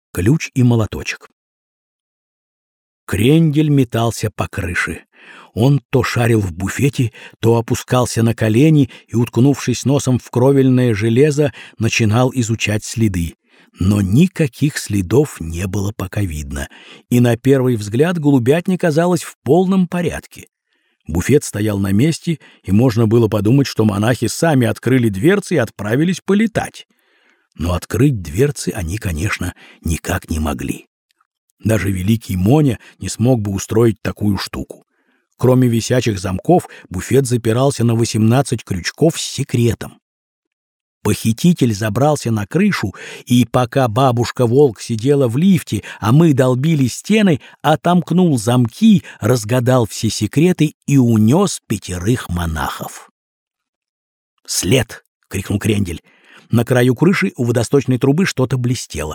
Ключ и молоточек. Крендель метался по крыше. Он то шарил в буфете, то опускался на колени и, уткнувшись носом в кровельное железо, начинал изучать следы. Но никаких следов не было пока видно, и на первый взгляд голубятня казалась в полном порядке. Буфет стоял на месте, и можно было подумать, что монахи сами открыли дверцы и отправились полетать. Но открыть дверцы они, конечно, никак не могли. Даже великий Моня не смог бы устроить такую штуку. Кроме висячих замков, буфет запирался на 18 крючков с секретом. Похититель забрался на крышу, и пока бабушка-волк сидела в лифте, а мы долбили стены, отомкнул замки, разгадал все секреты и унес 5 монахов. «След!» — крикнул Крендель. На краю крыши у водосточной трубы что-то блестело.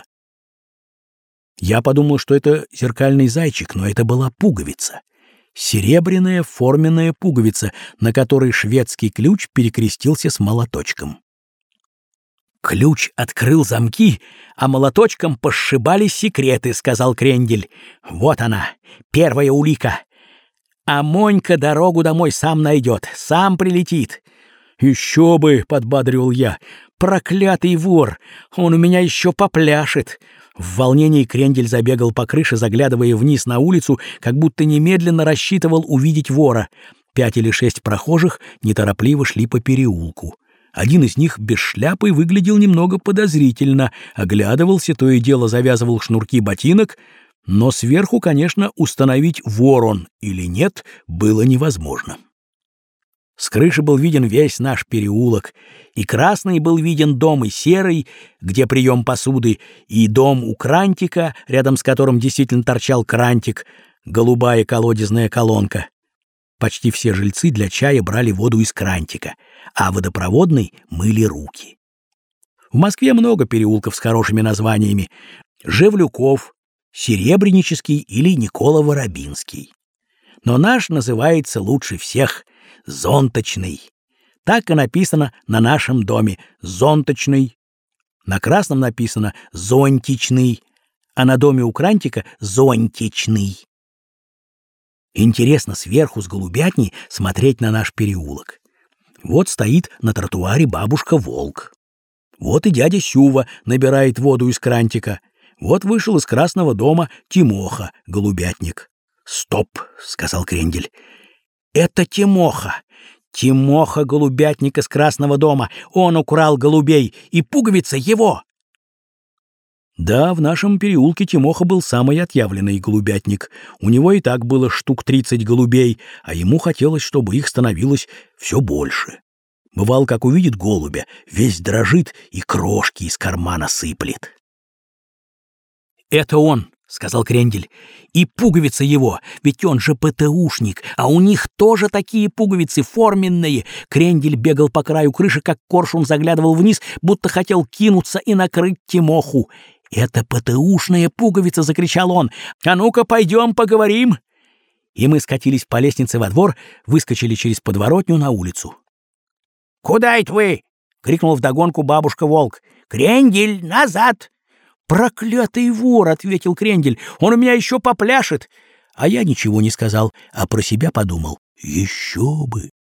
Я подумал, что это зеркальный зайчик, но это была пуговица. Серебряная форменная пуговица, на которой шведский ключ перекрестился с молоточком. «Ключ открыл замки, а молоточком пошибали секреты», — сказал Крендель. «Вот она, первая улика. А Монька дорогу домой сам найдет, сам прилетит». «Еще бы», — подбадривал я, — «проклятый вор, он у меня еще попляшет». В волнении Крендель забегал по крыше, заглядывая вниз на улицу, как будто немедленно рассчитывал увидеть вора. 5 или 6 прохожих неторопливо шли по переулку. Один из них без шляпы выглядел немного подозрительно, оглядывался, то и дело завязывал шнурки ботинок, но сверху, конечно, установить, вор он или нет, было невозможно. С крыши был виден весь наш переулок, и красный был виден дом, и серый, где прием посуды, и дом у крантика, рядом с которым действительно торчал крантик, голубая колодезная колонка. Почти все жильцы для чая брали воду из крантика, а водопроводной мыли руки. В Москве много переулков с хорошими названиями: Жевлюков, Серебрянический или Никола-Воробинский. Но наш называется лучше всех — Зонточный. Так и написано на нашем доме — Зонточный. На красном написано Зонтичный, а на доме у крантика — Зонтичный. Интересно сверху с голубятни смотреть на наш переулок. Вот стоит на тротуаре бабушка-волк. Вот и дядя Сюва набирает воду из крантика. Вот вышел из красного дома Тимоха, голубятник. «Стоп!» — сказал Крендель. «Это Тимоха! Тимоха, голубятник из красного дома! Он украл голубей, и пуговица его!» Да, в нашем переулке Тимоха был самый отъявленный голубятник. У него и так было штук 30 голубей, а ему хотелось, чтобы их становилось все больше. Бывало, как увидит голубя, весь дрожит и крошки из кармана сыплет. «Это он!» — сказал Крендель. «И пуговица его, ведь он же ПТУшник, а у них тоже такие пуговицы форменные». Крендель бегал по краю крыши, как коршун заглядывал вниз, будто хотел кинуться и накрыть Тимоху. «Это ПТУшная пуговица!» — закричал он. «А ну-ка, пойдем поговорим!» И мы скатились по лестнице во двор, выскочили через подворотню на улицу. «Куда это вы?» — крикнул вдогонку бабушка-волк. «Крендель, назад!» «Проклятый вор!» — ответил Крендель. «Он у меня еще попляшет!» А я ничего не сказал, а про себя подумал: еще бы!